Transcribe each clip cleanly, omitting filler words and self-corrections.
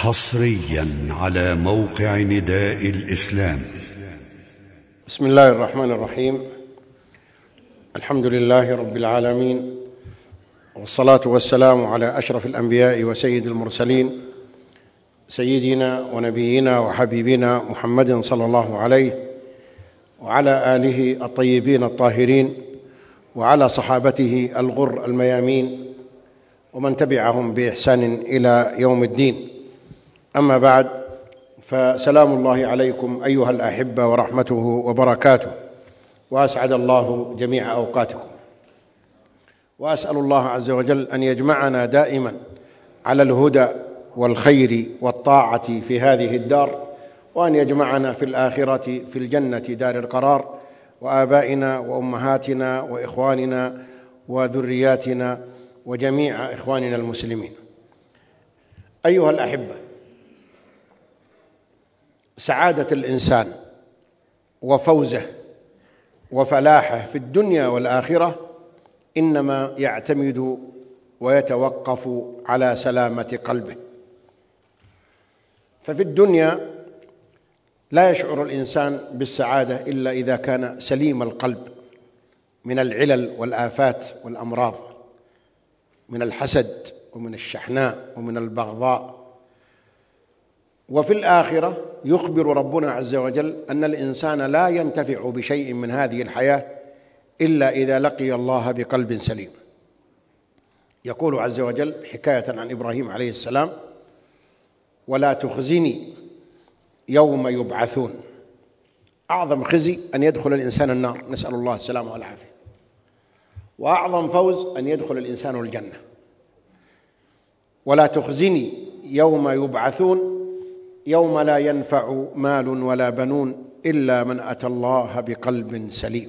حصريا على موقع نداء الإسلام. بسم الله الرحمن الرحيم. الحمد لله رب العالمين، والصلاة والسلام على أشرف الأنبياء وسيد المرسلين، سيدنا ونبينا وحبيبنا محمد صلى الله عليه وعلى آله الطيبين الطاهرين وعلى صحابته الغر الميامين ومن تبعهم بإحسان إلى يوم الدين. أما بعد، فسلام الله عليكم أيها الأحبة ورحمته وبركاته، وأسعد الله جميع أوقاتكم، وأسأل الله عز وجل أن يجمعنا دائما على الهدى والخير والطاعة في هذه الدار، وأن يجمعنا في الآخرة في الجنة دار القرار، وآبائنا وأمهاتنا وإخواننا وذرياتنا وجميع إخواننا المسلمين. أيها الأحبة، سعادة الإنسان وفوزه وفلاحه في الدنيا والآخرة إنما يعتمد ويتوقف على سلامة قلبه. ففي الدنيا لا يشعر الإنسان بالسعادة إلا إذا كان سليم القلب من العلل والآفات والأمراض، من الحسد ومن الشحناء ومن البغضاء. وفي الآخرة يخبر ربنا عز وجل أن الإنسان لا ينتفع بشيء من هذه الحياة إلا إذا لقي الله بقلب سليم. يقول عز وجل حكاية عن إبراهيم عليه السلام: ولا تخزني يوم يبعثون. أعظم خزي أن يدخل الإنسان النار، نسأل الله السلامة والعافية، وأعظم فوز أن يدخل الإنسان الجنة. ولا تخزني يوم يبعثون يوم لا ينفع مال ولا بنون إلا من أتى الله بقلب سليم.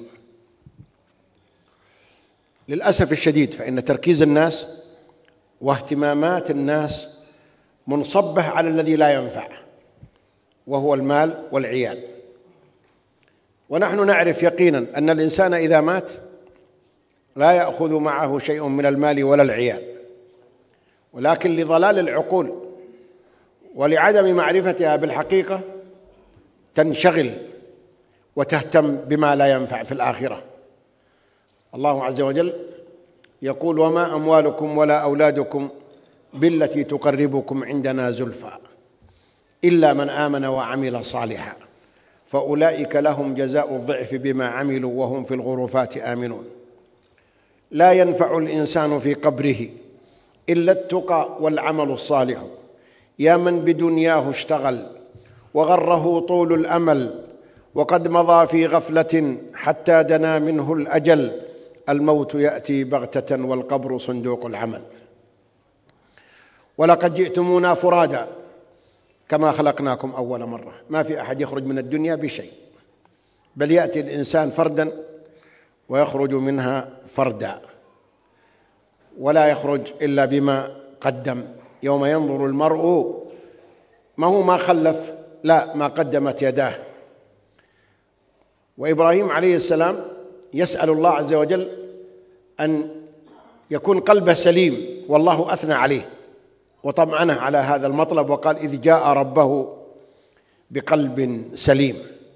للأسف الشديد فإن تركيز الناس واهتمامات الناس منصبة على الذي لا ينفع، وهو المال والعيال. ونحن نعرف يقينا أن الإنسان إذا مات لا يأخذ معه شيء من المال ولا العيال، ولكن لضلال العقول ولعدم معرفتها بالحقيقة تنشغل وتهتم بما لا ينفع في الآخرة. الله عز وجل يقول: وما أموالكم ولا أولادكم بالتي تقربكم عندنا زلفى إلا من آمن وعمل صالحا فأولئك لهم جزاء الضعف بما عملوا وهم في الغرفات آمنون. لا ينفع الإنسان في قبره إلا التقى والعمل الصالح، يا من بدنياه اشتغل وغره طول الأمل وقد مضى في غفلة حتى دنا منه الأجل. الموت يأتي بغتة والقبر صندوق العمل. ولقد جئتمونا فرادا كما خلقناكم أول مرة. ما في أحد يخرج من الدنيا بشيء، بل يأتي الإنسان فردا ويخرج منها فردا، ولا يخرج إلا بما قدم. يوم ينظر المرء ما هو ما خلف، لا ما قدمت يداه. وإبراهيم عليه السلام يسأل الله عز وجل أن يكون قلبه سليم، والله أثنى عليه وطمأنه على هذا المطلب وقال: إذ جاء ربه بقلب سليم.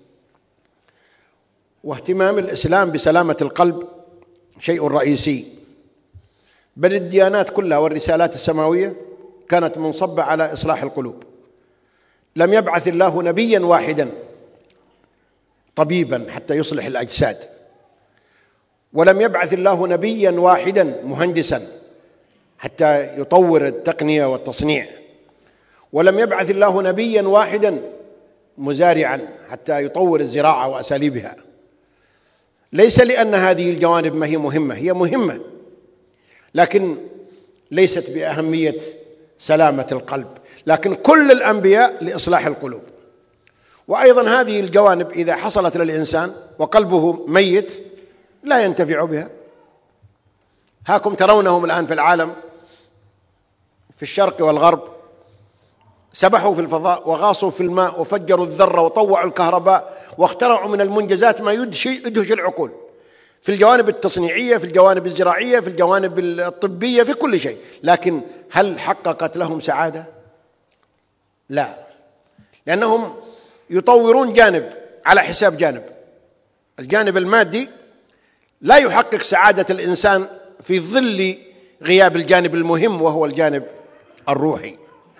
واهتمام الإسلام بسلامة القلب شيء رئيسي، بل الديانات كلها والرسالات السماوية كانت منصبة على إصلاح القلوب. لم يبعث الله نبيا واحدا طبيبا حتى يصلح الأجساد، ولم يبعث الله نبيا واحدا مهندسا حتى يطور التقنية والتصنيع، ولم يبعث الله نبيا واحدا مزارعا حتى يطور الزراعة وأساليبها. ليس لأن هذه الجوانب ما هي مهمة، هي مهمة، لكن ليست بأهمية سلامة القلب. لكن كل الأنبياء لإصلاح القلوب. وأيضا هذه الجوانب إذا حصلت للإنسان وقلبه ميت لا ينتفع بها. هاكم ترونهم الآن في العالم في الشرق والغرب، سبحوا في الفضاء وغاصوا في الماء وفجروا الذرة وطوعوا الكهرباء واخترعوا من المنجزات ما يدهش العقول، في الجوانب التصنيعية، في الجوانب الزراعية، في الجوانب الطبية، في كل شيء. لكن هل حققت لهم سعادة؟ لا، لأنهم يطورون جانب على حساب جانب. الجانب المادي لا يحقق سعادة الإنسان في ظل غياب الجانب المهم وهو الجانب الروحي.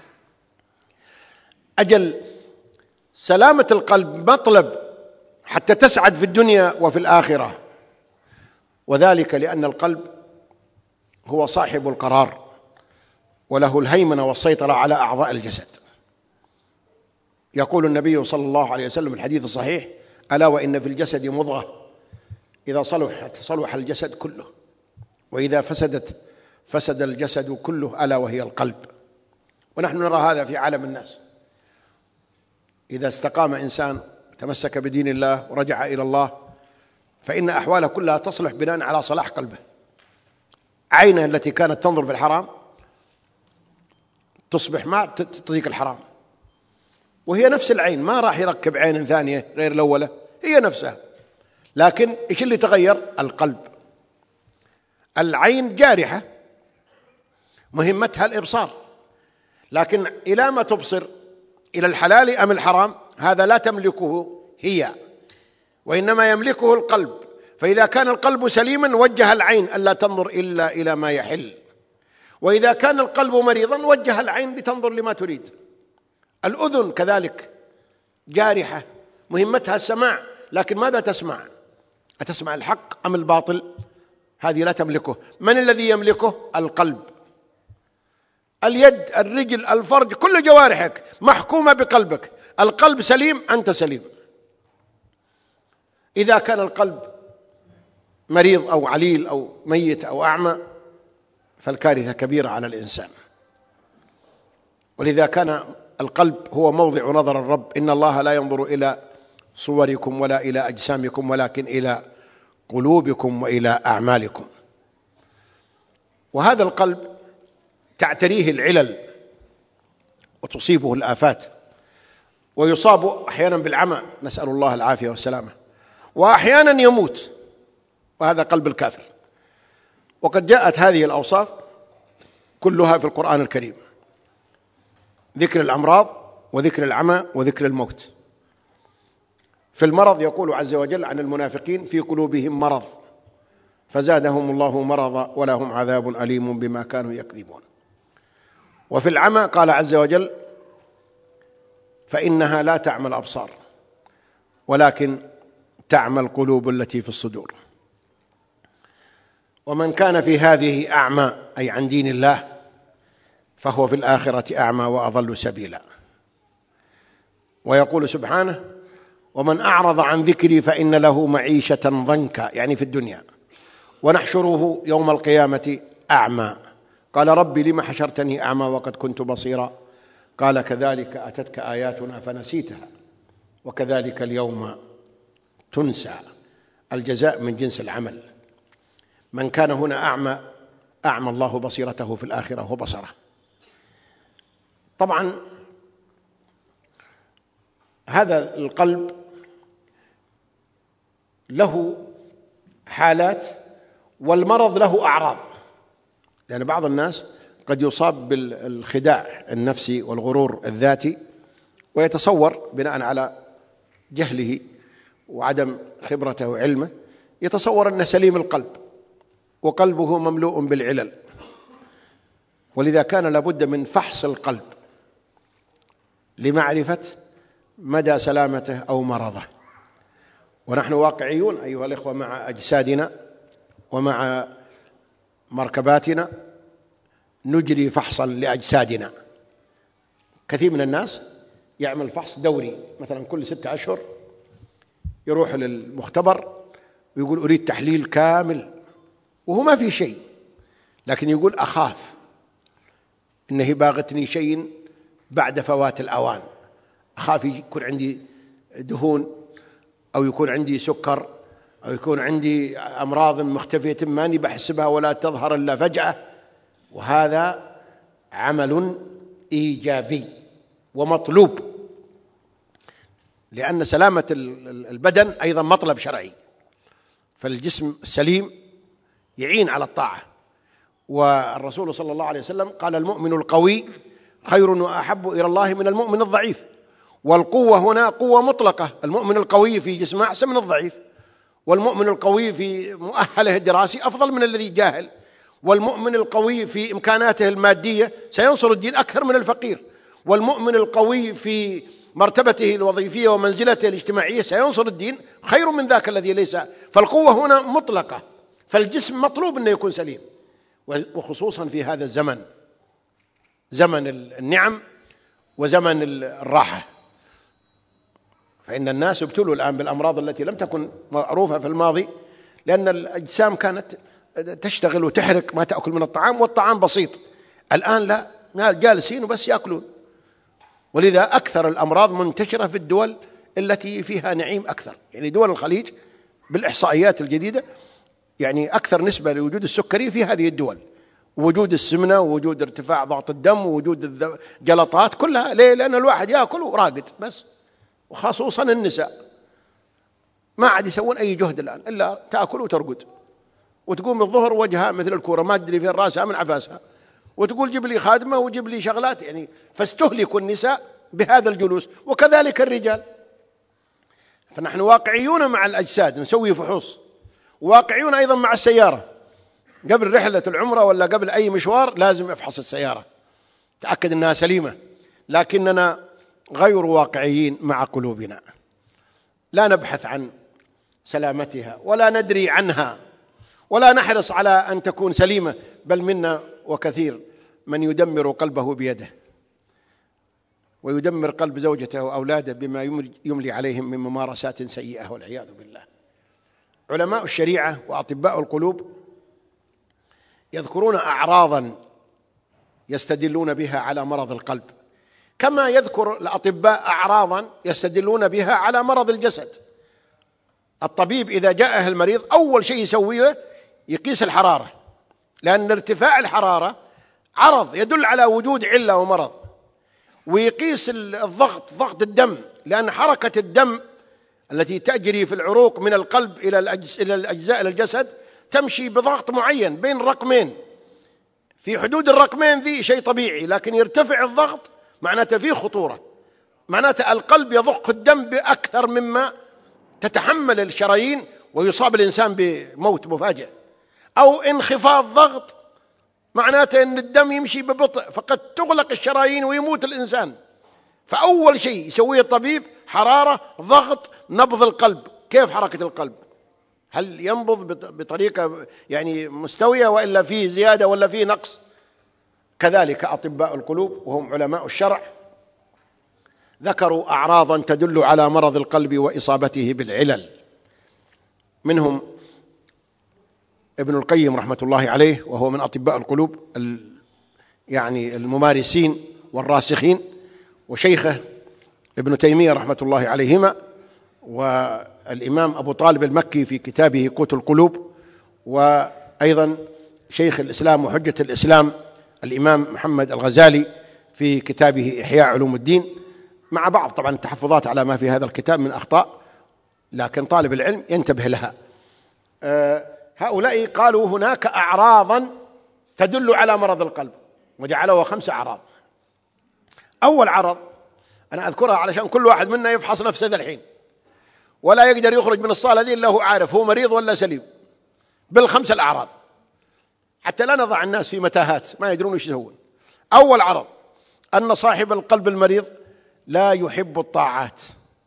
أجل سلامة القلب مطلب حتى تسعد في الدنيا وفي الآخرة، وذلك لأن القلب هو صاحب القرار وله الهيمنة والسيطرة على أعضاء الجسد. يقول النبي صلى الله عليه وسلم في الحديث الصحيح: ألا وإن في الجسد مضغة إذا صلحت صلح الجسد كله، وإذا فسدت فسد الجسد كله، ألا وهي القلب. ونحن نرى هذا في عالم الناس. إذا استقام إنسان تمسك بدين الله ورجع إلى الله فإن أحواله كلها تصلح بناء على صلاح قلبه. عينه التي كانت تنظر في الحرام تصبح ما تطيق الحرام، وهي نفس العين، ما راح يركب عين ثانية غير الأولى، هي نفسها، لكن إيش اللي تغير؟ القلب. العين جارحة مهمتها الإبصار، لكن إلى ما تبصر، إلى الحلال أم الحرام، هذا لا تملكه هي، وإنما يملكه القلب. فإذا كان القلب سليما وجه العين ألا تنظر إلا إلى ما يحل، وإذا كان القلب مريضا وجه العين لتنظر لما تريد. الأذن كذلك جارحة مهمتها السماع، لكن ماذا تسمع؟ أتسمع الحق أم الباطل؟ هذه لا تملكه. من الذي يملكه؟ القلب. اليد، الرجل، الفرج، كل جوارحك محكومة بقلبك. القلب سليم أنت سليم. إذا كان القلب مريض أو عليل أو ميت أو أعمى فالكارثة كبيرة على الإنسان. ولذا كان القلب هو موضع نظر الرب: إن الله لا ينظر إلى صوركم ولا إلى أجسامكم ولكن إلى قلوبكم وإلى أعمالكم. وهذا القلب تعتريه العلل وتصيبه الآفات، ويصاب أحيانا بالعمى، نسأل الله العافية والسلامة، وأحيانا يموت، وهذا قلب الكافر. وقد جاءت هذه الأوصاف كلها في القرآن الكريم: ذكر الأمراض وذكر العمى وذكر الموت. في المرض يقول عز وجل عن المنافقين: في قلوبهم مرض فزادهم الله مرضا ولهم عذاب أليم بما كانوا يكذبون. وفي العمى قال عز وجل: فإنها لا تعمى الأبصار ولكن تعمى القلوب التي في الصدور. ومن كان في هذه أعمى أي عن دين الله فهو في الآخرة أعمى وأضل سبيلا. ويقول سبحانه: ومن أعرض عن ذكري فإن له معيشة ضنكا، يعني في الدنيا، ونحشره يوم القيامة أعمى. قال: رب لم حشرتني أعمى وقد كنت بصيرا؟ قال: كذلك أتتك آياتنا فنسيتها وكذلك اليوم تنسى. الجزاء من جنس العمل. من كان هنا أعمى أعمى الله بصيرته في الآخرة وبصره. طبعا هذا القلب له حالات، والمرض له أعراض. لأن بعض الناس قد يصاب بالخداع النفسي والغرور الذاتي، ويتصور بناء على جهله وعدم خبرته وعلمه، يتصور أنه سليم القلب وقلبه مملوء بالعلل. ولذا كان لابد من فحص القلب لمعرفة مدى سلامته أو مرضه. ونحن واقعيون أيها الإخوة مع أجسادنا ومع مركباتنا، نجري فحصا لأجسادنا. كثير من الناس يعمل فحص دوري، مثلا كل 6 أشهر يروح للمختبر ويقول أريد تحليل كامل، وهو ما في شيء، لكن يقول أخاف إنه باغتني شيء بعد فوات الأوان، أخاف يكون عندي دهون أو يكون عندي سكر أو يكون عندي أمراض مختفية ماني بحسبها ولا تظهر إلا فجأة. وهذا عمل إيجابي ومطلوب، لأن سلامة البدن أيضا مطلب شرعي، فالجسم السليم يعين على الطاعة. والرسول صلى الله عليه وسلم قال: المؤمن القوي خير وأحب إلى الله من المؤمن الضعيف. والقوة هنا قوة مطلقة، المؤمن القوي في جسمه أحسن من الضعيف، والمؤمن القوي في مؤهله الدراسي أفضل من الذي جاهل، والمؤمن القوي في إمكاناته المادية سينصر الدين أكثر من الفقير، والمؤمن القوي في مرتبته الوظيفية ومنزلته الاجتماعية سينصر الدين خير من ذاك الذي ليس. فالقوة هنا مطلقة، فالجسم مطلوب أنه يكون سليم، وخصوصا في هذا الزمن، زمن النعم وزمن الراحة، فإن الناس ابتلوا الآن بالأمراض التي لم تكن معروفة في الماضي، لأن الأجسام كانت تشتغل وتحرق ما تأكل من الطعام، والطعام بسيط. الآن لا، جالسين وبس يأكلون، ولذا أكثر الأمراض منتشرة في الدول التي فيها نعيم أكثر. يعني دول الخليج بالإحصائيات الجديدة يعني أكثر نسبة لوجود السكري في هذه الدول، ووجود السمنة، ووجود ارتفاع ضغط الدم، ووجود الجلطات، كلها ليه؟ لأن الواحد يأكل وراقد بس، وخصوصا النساء ما عاد يسوون أي جهد الآن إلا تأكل وترقد، وتقوم الظهر وجهها مثل الكورة ما تدري فين رأسها من عفاسها، وتقول جيب لي خادمة وجيب لي شغلات، يعني فاستهلك النساء بهذا الجلوس، وكذلك الرجال. فنحن واقعيون مع الأجساد، نسوي فحوص، واقعيون أيضا مع السيارة. قبل رحلة العمرة ولا قبل أي مشوار لازم أفحص السيارة، تأكد أنها سليمة، لكننا غير واقعيين مع قلوبنا، لا نبحث عن سلامتها ولا ندري عنها ولا نحرص على أن تكون سليمة، بل منا وكثير من يدمر قلبه بيده، ويدمر قلب زوجته وأولاده بما يملي عليهم من ممارسات سيئة والعياذ بالله. علماء الشريعة وأطباء القلوب يذكرون أعراضا يستدلون بها على مرض القلب، كما يذكر الأطباء أعراضا يستدلون بها على مرض الجسد. الطبيب إذا جاءه المريض أول شيء يسوي له يقيس الحرارة، لأن ارتفاع الحرارة عرض يدل على وجود علة ومرض، ويقيس الضغط، ضغط الدم، لأن حركة الدم التي تجري في العروق من القلب إلى الأجزاء الجسد تمشي بضغط معين بين رقمين، في حدود الرقمين ذي شيء طبيعي، لكن يرتفع الضغط معناته فيه خطورة، معناته القلب يضخ الدم بأكثر مما تتحمل الشرايين ويصاب الإنسان بموت مفاجئ. أو انخفاض ضغط معناته أن الدم يمشي ببطء، فقد تغلق الشرايين ويموت الإنسان. فأول شيء يسويه الطبيب حرارة، ضغط، نبض القلب، كيف حركة القلب، هل ينبض بطريقة يعني مستوية وإلا فيه زيادة ولا فيه نقص. كذلك أطباء القلوب وهم علماء الشرع ذكروا أعراضا تدل على مرض القلب وإصابته بالعلل، منهم ابن القيم رحمة الله عليه، وهو من أطباء القلوب يعني الممارسين والراسخين، وشيخه ابن تيمية رحمة الله عليهما، والإمام أبو طالب المكي في كتابه قوت القلوب، وأيضا شيخ الإسلام وحجة الإسلام الإمام محمد الغزالي في كتابه إحياء علوم الدين، مع بعض طبعا التحفظات على ما في هذا الكتاب من أخطاء، لكن طالب العلم ينتبه لها. هؤلاء قالوا هناك أعراضا تدل على مرض القلب، وجعلوها 5 أعراض. أول عرض أنا أذكرها علشان كل واحد منا يفحص نفسه ذا الحين، ولا يقدر يخرج من الصالة ذي إلا هو عارف هو مريض ولا سليم، بال5 الأعراض، حتى لا نضع الناس في متاهات ما يدرون ايش يسوون. أول عرض أن صاحب القلب المريض لا يحب الطاعات،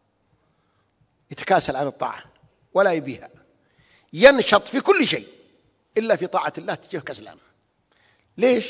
يتكاسل عن الطاعة ولا يبيها، ينشط في كل شيء إلا في طاعة الله تجيه كسلان. ليش؟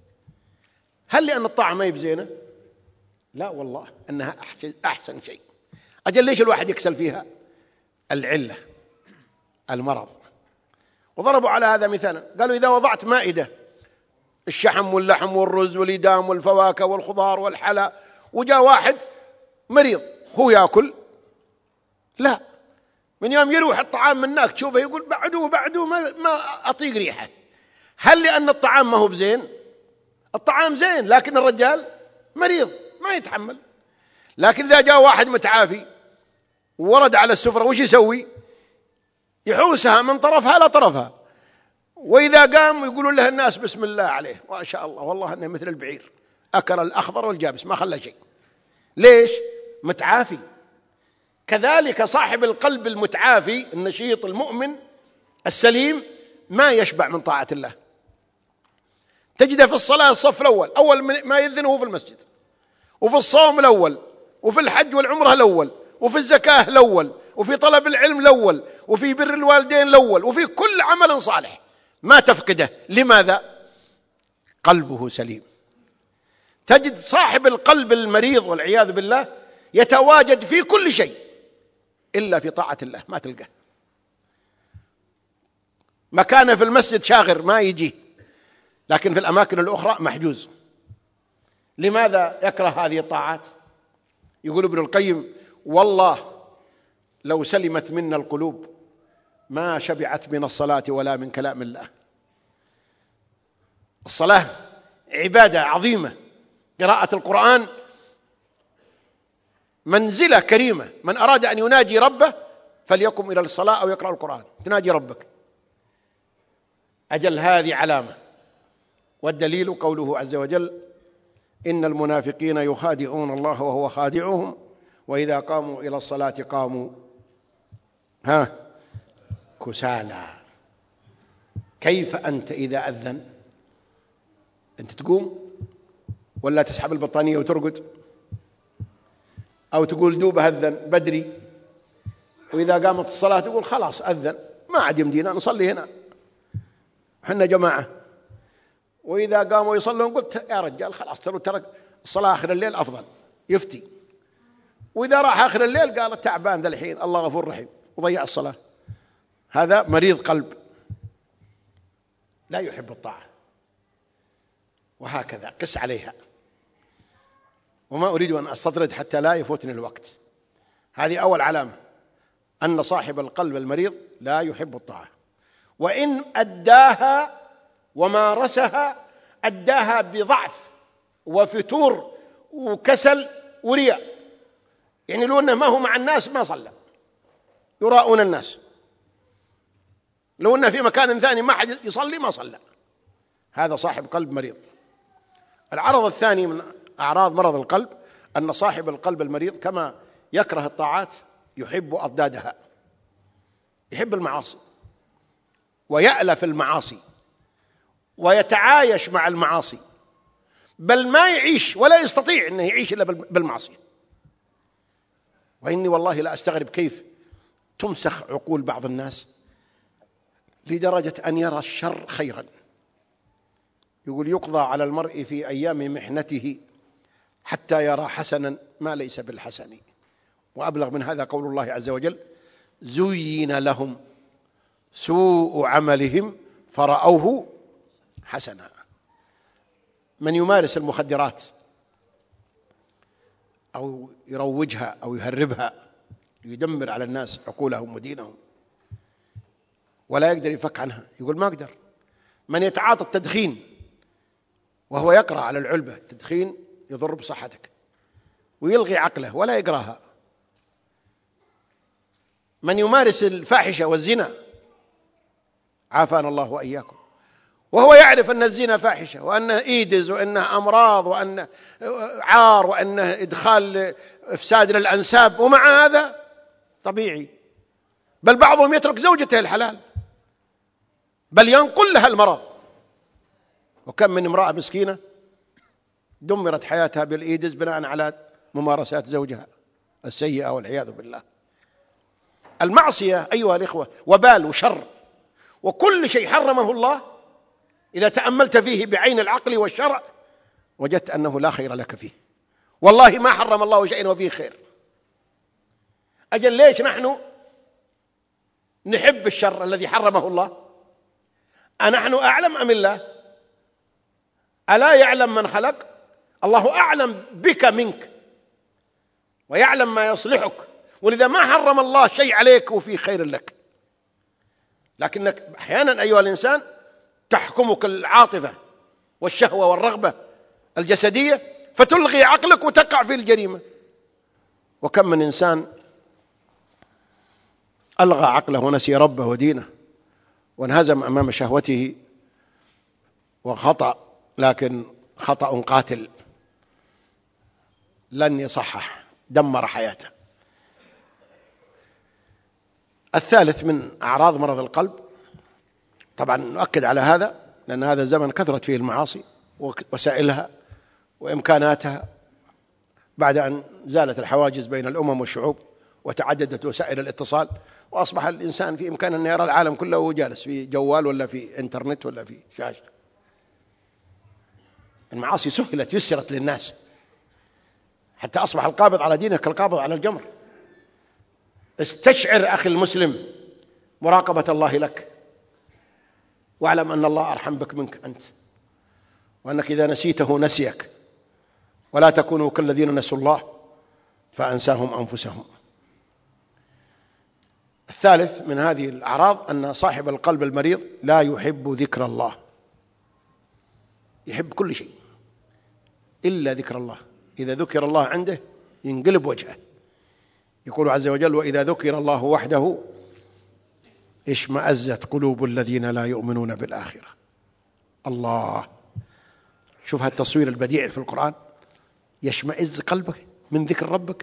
هل لأن الطاعة ما يبزينه؟ لا والله أنها أحسن شيء. أجل ليش الواحد يكسل فيها؟ العلة، المرض. وضربوا على هذا مثالا، قالوا إذا وضعت مائدة الشحم واللحم والرز والإدام والفواكه والخضار والحلا، وجاء واحد مريض هو يأكل، لا، من يوم يروح الطعام منك تشوفه يقول بعده ما أطيق ريحه. هل لأن الطعام ما هو بزين؟ الطعام زين لكن الرجال مريض ما يتحمل. لكن إذا جاء واحد متعافي ورد على السفرة وش يسوي؟ يحوسها من طرفها لطرفها، وإذا قام يقولون له الناس بسم الله عليه ما شاء الله والله أنه مثل البعير، أكل الأخضر والجابس ما خلى شيء. ليش؟ متعافي. كذلك صاحب القلب المتعافي النشيط المؤمن السليم ما يشبع من طاعة الله. تجده في الصلاة الصف الأول، أول ما يذن وهو في المسجد، وفي الصوم الأول، وفي الحج والعمرة الأول، وفي الزكاة الأول، وفي طلب العلم الأول، وفي بر الوالدين الأول، وفي كل عمل صالح ما تفقده. لماذا؟ قلبه سليم. تجد صاحب القلب المريض والعياذ بالله يتواجد في كل شيء إلا في طاعة الله، ما تلقاه. مكانه في المسجد شاغر ما يجي، لكن في الأماكن الأخرى محجوز. لماذا يكره هذه الطاعات؟ يقول ابن القيم: والله لو سلمت منا القلوب ما شبعت من الصلاة ولا من كلام الله. الصلاة عبادة عظيمة، قراءة القرآن منزلة كريمة. من أراد أن يناجي ربه فليقم إلى الصلاة أو يقرأ القرآن، تناجي ربك. أجل هذه علامة. والدليل قوله عز وجل: إن المنافقين يخادعون الله وهو خادعهم وإذا قاموا إلى الصلاة قاموا كسالى. كيف أنت إذا أذن؟ أنت تقوم ولا تسحب البطانية وترقد، أو تقول دوبه أذن بدري، وإذا قامت الصلاة تقول خلاص أذن ما عاد يمدينا نصلي هنا حنا جماعة. وإذا قاموا يصلون قلت يا رجال خلاص ترى الصلاة آخر الليل أفضل، يفتي. وإذا راح آخر الليل قال تعبان ذا الحين الله غفور رحيم وضيع الصلاة. هذا مريض قلب لا يحب الطاعة. وهكذا قس عليها، وما أريد أن أستطرد حتى لا يفوتني الوقت. هذه أول علامة أن صاحب القلب المريض لا يحب الطاعة، وإن أداها ومارسها أداها بضعف وفتور وكسل ورياء. يعني لو أنه ما هو مع الناس ما صلى، يراؤون الناس. لو أنه في مكان ثاني ما حد يصلي ما صلى. هذا صاحب قلب مريض. العرض الثاني من أعراض مرض القلب أن صاحب القلب المريض كما يكره الطاعات يحب أضدادها. يحب المعاصي ويألف المعاصي ويتعايش مع المعاصي، بل ما يعيش ولا يستطيع أنه يعيش إلا بالمعصية. وإني والله لا أستغرب كيف تمسخ عقول بعض الناس لدرجة أن يرى الشر خيرا. يقول يقضى على المرء في أيام محنته حتى يرى حسنا ما ليس بالحسن. وأبلغ من هذا قول الله عز وجل: زين لهم سوء عملهم فرأوه حسنا. من يمارس المخدرات أو يروجها أو يهربها يدمر على الناس عقولهم ودينهم ولا يقدر يفك عنها، يقول ما أقدر. من يتعاطى التدخين وهو يقرأ على العلبة التدخين يضر بصحتك ويلغي عقله ولا يقراها. من يمارس الفاحشة والزنا عافانا الله وإياكم وهو يعرف أن الزنا فاحشة وأنه إيدز وأنه أمراض وأنه عار وأنه إدخال إفساد للأنساب، ومع هذا طبيعي. بل بعضهم يترك زوجته الحلال بل ينقل لها المرض. وكم من امرأة مسكينة دمرت حياتها بالإيدز بناء على ممارسات زوجها السيئة والعياذ بالله. المعصية أيها الإخوة وبال وشر، وكل شيء حرمه الله إذا تأملت فيه بعين العقل والشرع وجدت أنه لا خير لك فيه. والله ما حرم الله شيئا وفيه خير. أجل ليش نحن نحب الشر الذي حرمه الله؟ أنحن أعلم أم الله؟ ألا يعلم من خلق؟ الله أعلم بك منك ويعلم ما يصلحك، ولذا ما حرم الله شيء عليك وفيه خير لك. لكنك أحيانا أيها الإنسان تحكمك العاطفة والشهوة والرغبة الجسدية فتلغي عقلك وتقع في الجريمة. وكم من إنسان ألغى عقله ونسي ربه ودينه وانهزم أمام شهوته وخطأ، لكن خطأ قاتل لن يصحح، دمر حياته. الثالث من أعراض مرض القلب، طبعا نؤكد على هذا لأن هذا الزمن كثرت فيه المعاصي ووسائلها وإمكاناتها، بعد أن زالت الحواجز بين الأمم والشعوب وتعددت وسائل الاتصال، وأصبح الإنسان في إمكانه أن يرى العالم كله وهو جالس في جوال ولا في إنترنت ولا في شاشة. المعاصي سهلت يسرت للناس حتى أصبح القابض على دينك كالقابض على الجمر. استشعر أخي المسلم مراقبة الله لك، واعلم أن الله أرحم بك منك أنت، وأنك إذا نسيته نسيك، ولا تكونوا كالذين نسوا الله فأنساهم أنفسهم. الثالث من هذه الأعراض أن صاحب القلب المريض لا يحب ذكر الله، يحب كل شيء إلا ذكر الله. إذا ذكر الله عنده ينقلب وجهه. يقول عز وجل: وإذا ذكر الله وحده اشمأزت قلوب الذين لا يؤمنون بالآخرة. الله، شوف هالتصوير البديع في القرآن، يشمئز قلبك من ذكر ربك.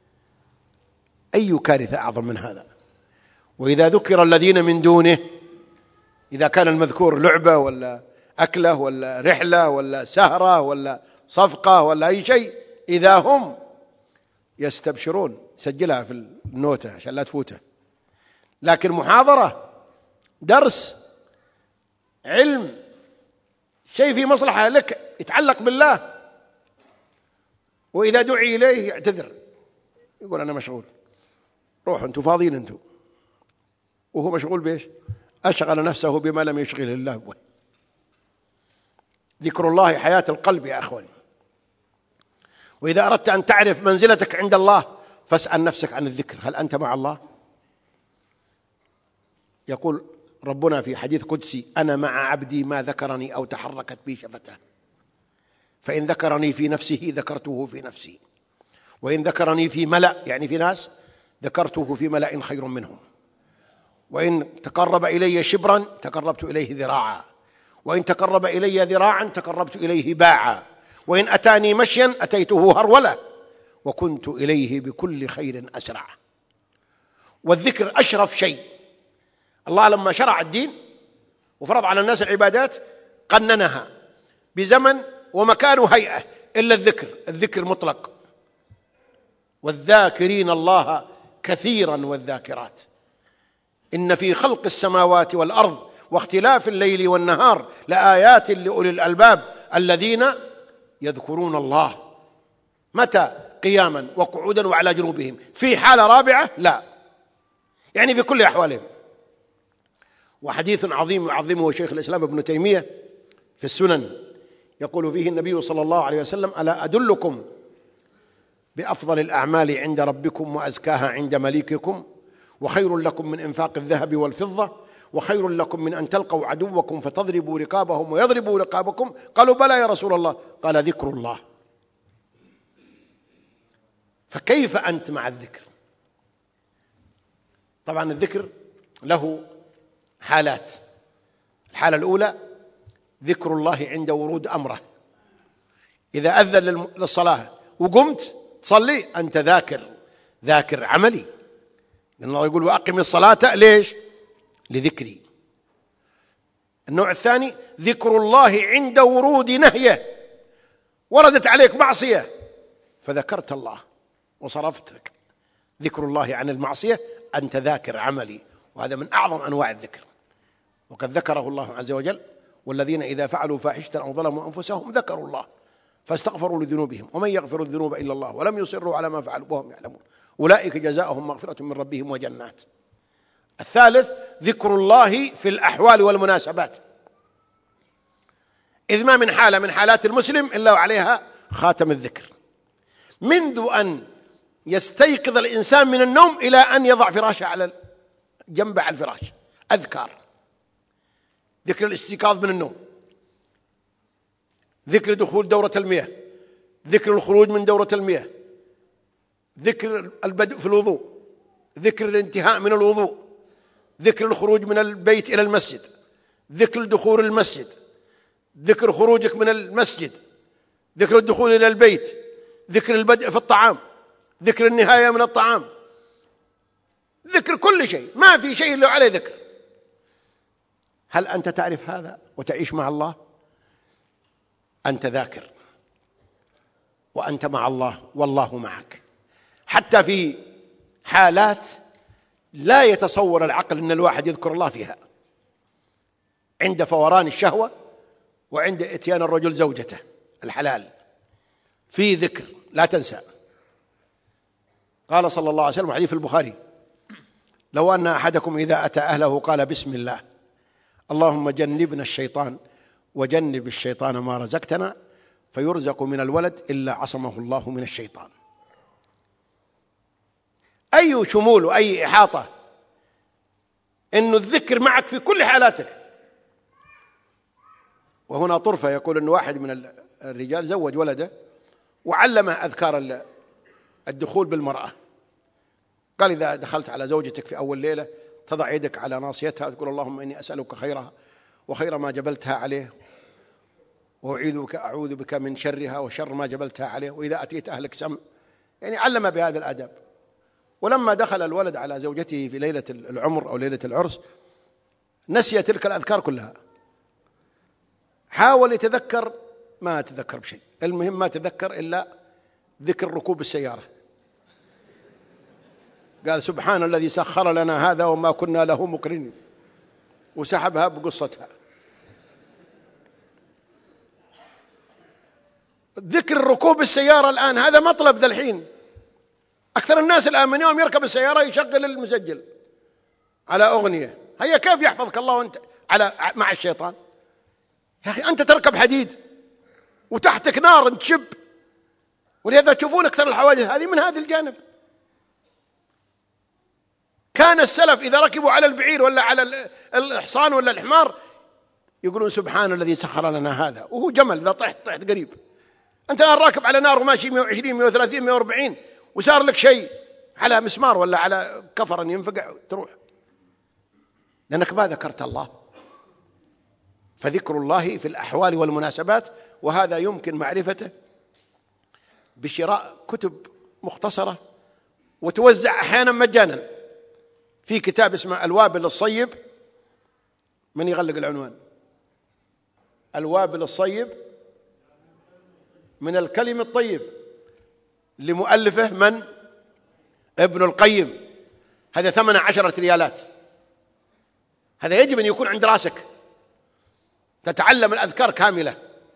أي كارثة أعظم من هذا؟ وإذا ذكر الذين من دونه، إذا كان المذكور لعبة ولا أكلة ولا رحلة ولا سهرة ولا صفقة ولا أي شيء، إذا هم يستبشرون. سجلها في النوتة عشان لا تفوته. لكن محاضرة، درس، علم، شيء في مصلحة لك يتعلق بالله، وإذا دعي إليه يعتذر، يقول أنا مشغول. روحوا أنتم فاضيين أنتم، وهو مشغول بإيش؟ أشغل نفسه بما لم يشغله الله به. ذكر الله حياة القلب يا أخواني. وإذا أردت أن تعرف منزلتك عند الله فاسأل نفسك عن الذكر، هل أنت مع الله؟ يقول ربنا في حديث قدسي: أنا مع عبدي ما ذكرني أو تحركت بي شفتاه، فإن ذكرني في نفسه ذكرته في نفسي، وإن ذكرني في ملأ، يعني في ناس، ذكرته في ملأ خير منهم، وإن تقرب إلي شبرا تقربت إليه ذراعا، وإن تقرب إلي ذراعا تقربت إليه باعا، وإن أتاني مشيا أتيته هرولة، وكنت إليه بكل خير أسرع. والذكر أشرف شيء. الله لما شرع الدين وفرض على الناس العبادات قننها بزمن ومكان وهيئة، إلا الذكر. الذكر مطلق: والذاكرين الله كثيرا والذاكرات إن في خلق السماوات والأرض واختلاف الليل والنهار لآيات لأولي الألباب الذين يذكرون الله. متى؟ قياما وقعودا وعلى جنوبهم. في حالة رابعة؟ لا، يعني في كل أحوالهم. وحديث عظيم يعظمه شيخ الإسلام ابن تيمية في السنن، يقول فيه النبي صلى الله عليه وسلم: ألا أدلكم بأفضل الأعمال عند ربكم وأزكاها عند مليككم، وخير لكم من إنفاق الذهب والفضة، وخير لكم من أن تلقوا عدوكم فتضربوا رقابهم ويضربوا رقابكم؟ قالوا: بلى يا رسول الله. قال: ذكر الله. فكيف أنت مع الذكر؟ طبعا الذكر له حالات. الحالة الأولى ذكر الله عند ورود أمره. إذا أذن للصلاة وقمت تصلي أنت ذاكر عملي، لأن الله يقول: وأقم الصلاة. ليش؟ لذكري. النوع الثاني ذكر الله عند ورود نهيه، وردت عليك معصية فذكرت الله وصرفتك. ذكر الله عن المعصية أنت ذاكر عملي، وهذا من أعظم أنواع الذكر. وقد ذكره الله عز وجل: والذين إذا فعلوا فاحشة أو ظلموا أنفسهم ذكروا الله فاستغفروا لذنوبهم ومن يغفر الذنوب إلا الله ولم يصروا على ما فعلوا وهم يعلمون أولئك جزاؤهم مغفرة من ربهم وجنات. الثالث ذكر الله في الأحوال والمناسبات، إذ ما من حالة من حالات المسلم إلا وعليها خاتم الذكر. منذ أن يستيقظ الإنسان من النوم إلى أن يضع فراشه على جنبه على الفراش، أذكار. ذكر الاستيقاظ من النوم، ذكر دخول دورة المياه، ذكر الخروج من دورة المياه، ذكر البدء في الوضوء، ذكر الانتهاء من الوضوء، ذكر الخروج من البيت إلى المسجد، ذكر دخول المسجد، ذكر خروجك من المسجد، ذكر الدخول إلى البيت، ذكر البدء في الطعام، ذكر النهاية من الطعام، ذكر كل شيء، ما في شيء إلا عليه ذكر. هل أنت تعرف هذا وتعيش مع الله؟ أنت ذاكر وأنت مع الله والله معك، حتى في حالات لا يتصور العقل أن الواحد يذكر الله فيها، عند فوران الشهوة وعند إتيان الرجل زوجته الحلال، في ذكر لا تنسى. قال صلى الله عليه وسلم حديث البخاري: لو أن أحدكم إذا أتى أهله قال بسم الله اللهم جنبنا الشيطان وجنب الشيطان ما رزقتنا، فيرزق من الولد إلا عصمه الله من الشيطان. أي شمول وأي إحاطة، إنه الذكر معك في كل حالاتك. وهنا طرفة، يقول إن واحد من الرجال زوج ولده وعلمه أذكار الدخول بالمرأة. قال: إذا دخلت على زوجتك في أول ليلة تضع يدك على ناصيتها وتقول اللهم إني أسألك خيرها وخير ما جبلتها عليه، أعوذ بك من شرها وشر ما جبلتها عليه، وإذا أتيت أهلك سم. يعني علم بهذا الآداب. ولما دخل الولد على زوجته في ليلة العمر أو ليلة العرس نسي تلك الأذكار كلها، حاول يتذكر ما تذكر بشيء. المهم ما تذكر إلا ذكر ركوب السيارة. قال: سبحان الذي سخر لنا هذا وما كنا له مقرنين، وسحبها بقصتها. ذكر ركوب السيارة الآن هذا مطلب ذا الحين. أكثر الناس الآن من يوم يركب السيارة يشغل المسجل على أغنية. هيا كيف يحفظك الله وأنت مع الشيطان؟ يا أخي أنت تركب حديد وتحتك نار تشب، ولهذا تشوفون أكثر الحوادث هذه من هذا الجانب. كان السلف إذا ركبوا على البعير ولا على الحصان ولا الحمار يقولون سبحان الذي سخر لنا هذا، وهو جمل إذا طحت قريب. أنت الآن راكب على نار وماشي 120 130 140 وصار لك شيء على مسمار ولا على كفر ينفقع تروح، لأنك ما ذكرت الله. فذكر الله في الأحوال والمناسبات، وهذا يمكن معرفته بشراء كتب مختصرة وتوزع أحيانا مجانا. في كتاب اسمه الوابل الصيب، من يغلق العنوان؟ الوابل الصيب من الكلم الطيب، لمؤلفه من؟ ابن القيم. هذا 18 ريالات. هذا يجب أن يكون عند راسك، تتعلم الأذكار كاملة.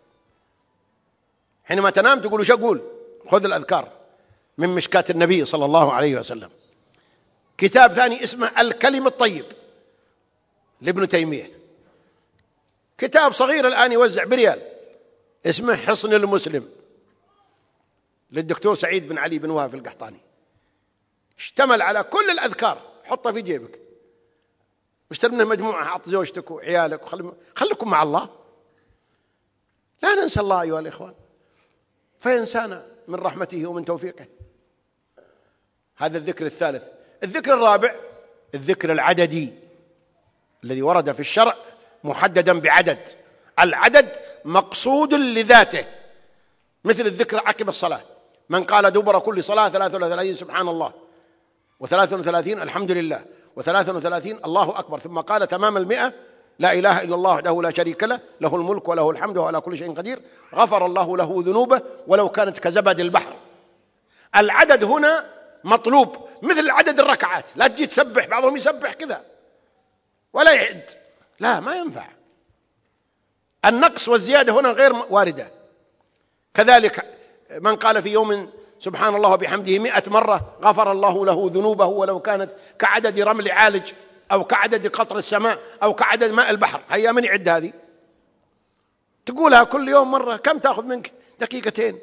حينما تنام تقول وش أقول؟ خذ الأذكار من مشكاة النبي صلى الله عليه وسلم. كتاب ثاني اسمه الكلم الطيب لابن تيمية، كتاب صغير الآن يوزع بريال، اسمه حصن المسلم للدكتور سعيد بن علي بن وهاب القحطاني، اشتمل على كل الأذكار. حطها في جيبك واشتري منه مجموعة، أعط زوجتك وعيالك خلكم مع الله. لا ننسى الله أيها الإخوان، فينسانا من رحمته ومن توفيقه. هذا الذكر الثالث. الذكر الرابع الذكر العددي الذي ورد في الشرع محددا بعدد. العدد مقصود لذاته، مثل الذكر عقب الصلاة، من قال دبر كل صلاة 33 سبحان الله، و33 الحمد لله، و33 الله أكبر، ثم قال تمام 100 لا إله إلا الله وحده لا شريك له، له الملك وله الحمد وهو على كل شيء قدير، غفر الله له ذنوبه ولو كانت كزبد البحر. العدد هنا مطلوب، مثل عدد الركعات. لا تجي تسبح، بعضهم يسبح كذا ولا يعد، لا ما ينفع. النقص والزيادة هنا غير واردة. كذلك من قال في يوم سبحان الله وبحمده 100 مرة غفر الله له ذنوبه ولو كانت كعدد رمل عالج أو كعدد قطر السماء أو كعدد ماء البحر. هيا من يعد هذه؟ تقولها كل يوم مرة، كم تأخذ منك؟ دقيقتين.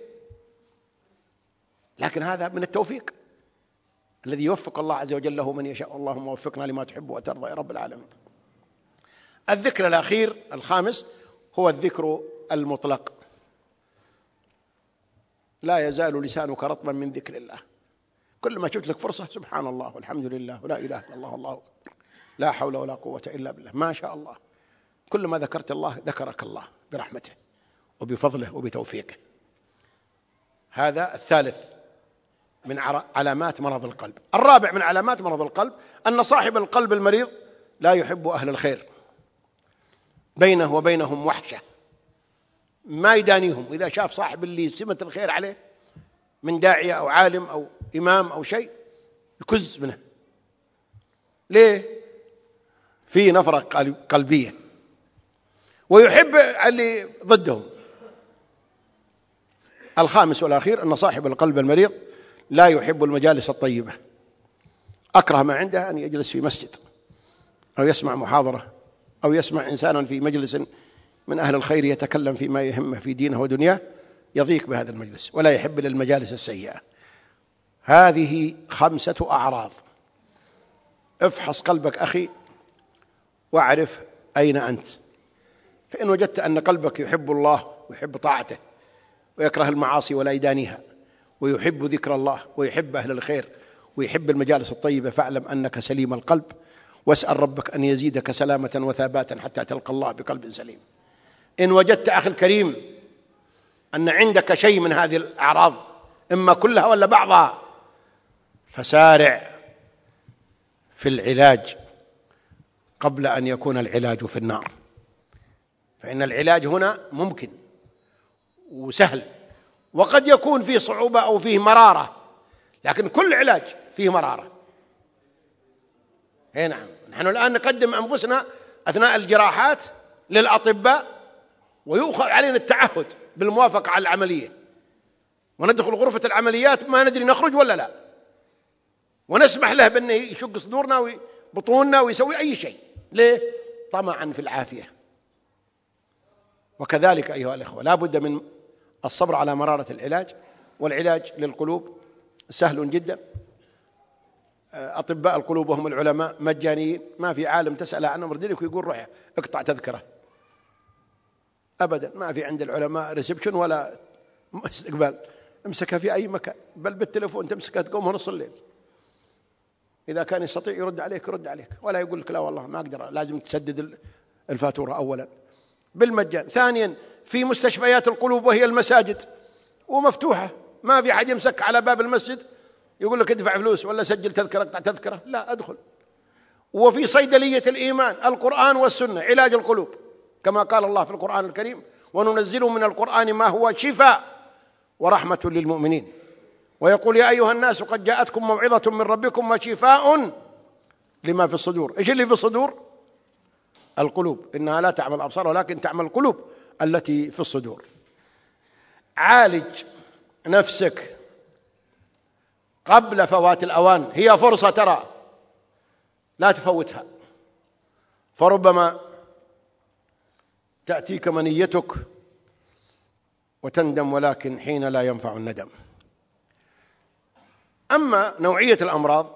لكن هذا من التوفيق الذي يوفق الله عز وجل له من يشاء. اللهم وفقنا لما تحب وترضى يا رب العالمين. الذكر الأخير الخامس هو الذكر المطلق. لا يزال لسانك رطبا من ذكر الله. كل ما شفت لك فرصة سبحان الله والحمد لله ولا إله إلا الله والله أكبر لا حول ولا قوة إلا بالله ما شاء الله. كل ما ذكرت الله ذكرك الله برحمته وبفضله وبتوفيقه. هذا الثالث من علامات مرض القلب. الرابع من علامات مرض القلب أن صاحب القلب المريض لا يحب أهل الخير، بينه وبينهم وحشة، ما يدانيهم. إذا شاف صاحب اللي سمة الخير عليه من داعية أو عالم أو إمام أو شيء يكز منه. ليه؟ في نفرة قلبية، ويحب اللي ضدهم. الخامس والأخير أن صاحب القلب المريض لا يحب المجالس الطيبة، أكره ما عنده أن يجلس في مسجد أو يسمع محاضرة أو يسمع إنسانا في مجلس من أهل الخير يتكلم فيما يهمه في دينه ودنياه، يضيق بهذا المجلس ولا يحب للمجالس السيئة. هذه 5 أعراض. افحص قلبك أخي واعرف أين أنت، فإن وجدت أن قلبك يحب الله ويحب طاعته ويكره المعاصي ولا يدانيها ويحب ذكر الله ويحب أهل الخير ويحب المجالس الطيبة، فاعلم أنك سليم القلب، واسأل ربك أن يزيدك سلامة وثباتا حتى تلقى الله بقلب سليم. إن وجدت أخي الكريم أن عندك شيء من هذه الأعراض، إما كلها ولا بعضها، فسارع في العلاج قبل أن يكون العلاج في النار، فإن العلاج هنا ممكن وسهل، وقد يكون فيه صعوبة أو فيه مرارة، لكن كل علاج فيه مرارة. اي نعم، نحن الآن نقدم أنفسنا أثناء الجراحات للأطباء، ويؤخذ علينا التعهد بالموافقة على العملية، وندخل غرفة العمليات ما ندري نخرج ولا لا، ونسمح له بأنه يشق صدورنا وبطوننا ويسوي أي شيء. ليه؟ طمعا في العافية. وكذلك أيها الإخوة لا بد من الصبر على مرارة العلاج، والعلاج للقلوب سهل جدا. أطباء القلوب وهم العلماء مجانيين، ما في عالم تسأل عن أمر دينك ويقول روح اقطع تذكرة، أبدا. ما في عند العلماء ريسبشن ولا استقبال، امسكها في أي مكان، بل بالتليفون تمسكها تقوم نص الليل. إذا كان يستطيع يرد عليك يرد عليك، ولا يقول لك لا والله ما أقدر، لازم تسدد الفاتورة أولا بالمجان. ثانيا في مستشفيات القلوب وهي المساجد ومفتوحة، ما في أحد يمسك على باب المسجد يقول لك ادفع فلوس ولا سجل تذكرة اقطع تذكرة، لا أدخل. وفي صيدلية الإيمان القرآن والسنة علاج القلوب، كما قال الله في القرآن الكريم وننزل من القرآن ما هو شفاء ورحمة للمؤمنين. ويقول يا أيها الناس قد جاءتكم موعظة من ربكم وشفاء لما في الصدور. إيش اللي في الصدور؟ القلوب، إنها لا تعمل الأبصار ولكن تعمل القلوب التي في الصدور. عالج نفسك قبل فوات الأوان، هي فرصة ترى، لا تفوتها، فربما تأتيك منيتك وتندم، ولكن حين لا ينفع الندم. أما نوعية الأمراض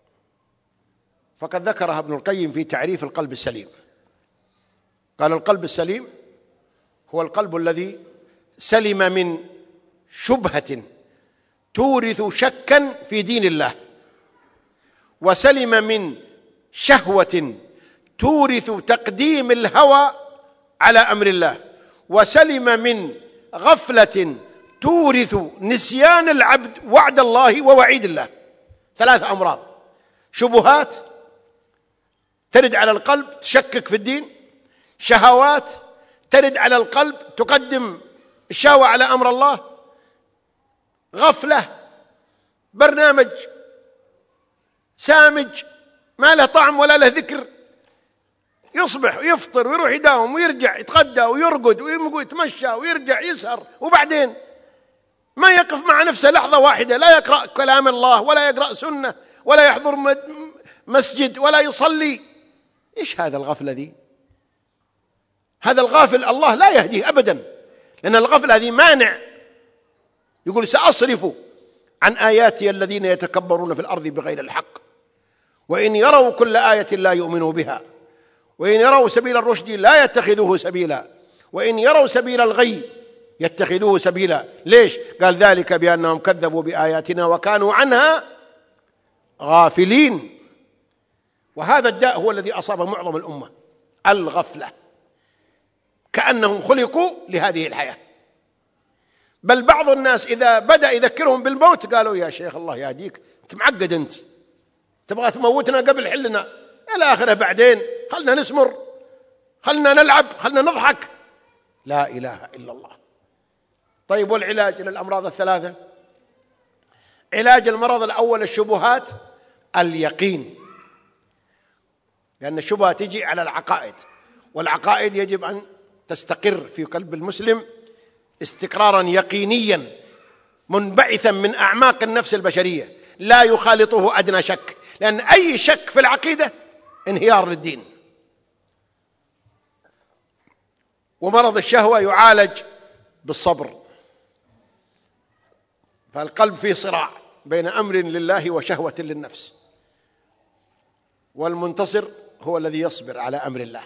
فقد ذكرها ابن القيم في تعريف القلب السليم. قال القلب السليم هو القلب الذي سلم من شبهة تورث شكا في دين الله، وسلم من شهوة تورث تقديم الهوى على أمر الله، وسلم من غفلة تورث نسيان العبد وعد الله ووعيد الله. 3 أمراض: شبهات ترد على القلب تشكك في الدين، شهوات ترد على القلب تقدم الشهوة على أمر الله، غفلة برنامج سامج ما له طعم ولا له ذكر، يصبح ويفطر ويروح يداوم ويرجع يتغدى ويرقد ويتمشى ويرجع يسهر، وبعدين ما يقف مع نفسه لحظة واحدة، لا يقرأ كلام الله ولا يقرأ سنة ولا يحضر مسجد ولا يصلي. إيش هذا الغفلة ذي؟ هذا الغافل الله لا يهديه أبدا، لأن الغفلة هذه مانع. يقول سأصرف عن آياتي الذين يتكبرون في الأرض بغير الحق وإن يروا كل آية لا يؤمنوا بها وإن يروا سبيل الرشد لا يتخذوه سبيلا وإن يروا سبيل الغي يتخذوه سبيلا. ليش؟ قال ذلك بأنهم كذبوا بآياتنا وكانوا عنها غافلين. وهذا الداء هو الذي أصاب معظم الأمة، الغفلة، كأنهم خلقوا لهذه الحياة. بل بعض الناس إذا بدأ يذكرهم بالموت قالوا يا شيخ الله يهديك، أنت معقد، أنت تبغى تموتنا قبل حلنا إلى آخره، بعدين خلنا نسمر، خلنا نلعب، خلنا نضحك. لا إله إلا الله. طيب والعلاج للأمراض الثلاثة؟ علاج المرض الأول الشبهات، اليقين، لأن الشبهة تجي على العقائد، والعقائد يجب أن تستقر في قلب المسلم استقرارا يقينيا منبعثا من أعماق النفس البشرية، لا يخالطه أدنى شك، لأن أي شك في العقيدة انهيار للدين. ومرض الشهوة يعالج بالصبر، فالقلب فيه صراع بين أمر لله وشهوة للنفس، والمنتصر هو الذي يصبر على أمر الله.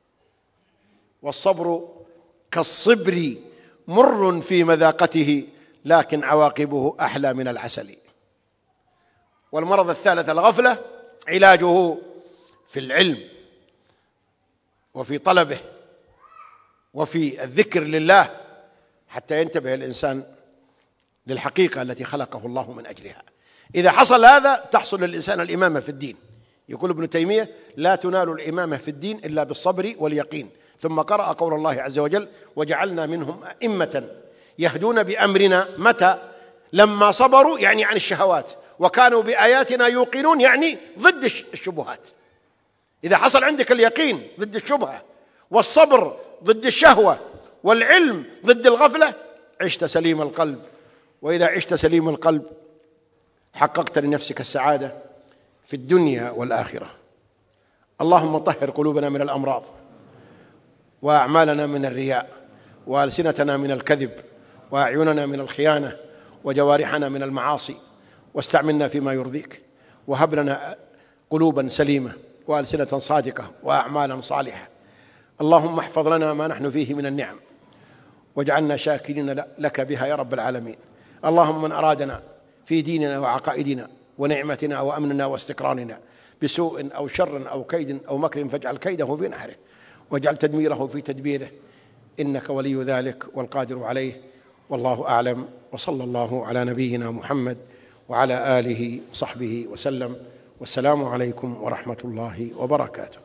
والصبر كالصبر مر في مذاقته لكن عواقبه أحلى من العسل. والمرض الثالث الغفلة، علاجه في العلم وفي طلبه وفي الذكر لله حتى ينتبه الإنسان للحقيقة التي خلقه الله من أجلها. إذا حصل هذا تحصل للإنسان الإمامة في الدين. يقول ابن تيمية: لا تنال الإمامة في الدين إلا بالصبر واليقين. ثم قرأ قول الله عز وجل: وجعلنا منهم أئمة يهدون بأمرنا. متى؟ لما صبروا، يعني عن الشهوات، وكانوا بآياتنا يوقنون، يعني ضد الشبهات. إذا حصل عندك اليقين ضد الشبهة، والصبر ضد الشهوة، والعلم ضد الغفلة، عشت سليم القلب. وإذا عشت سليم القلب حققت لنفسك السعادة في الدنيا والآخرة. اللهم طهر قلوبنا من الأمراض، وأعمالنا من الرياء، وألسنتنا من الكذب، وأعيننا من الخيانة، وجوارحنا من المعاصي، واستعملنا فيما يرضيك. وهب لنا قلوبا سليمة، وألسنة صادقة، وأعمالا صالحة. اللهم احفظ لنا ما نحن فيه من النعم، واجعلنا شاكرين لك بها يا رب العالمين. اللهم من أرادنا في ديننا وعقائدنا ونعمتنا وأمننا واستقرارنا بسوء أو شر أو كيد أو مكر فاجعل كيده في نحره، واجعل تدميره في تدبيره، إنك ولي ذلك والقادر عليه. والله أعلم، وصلى الله على نبينا محمد وعلى آله وصحبه وسلم. والسلام عليكم ورحمة الله وبركاته.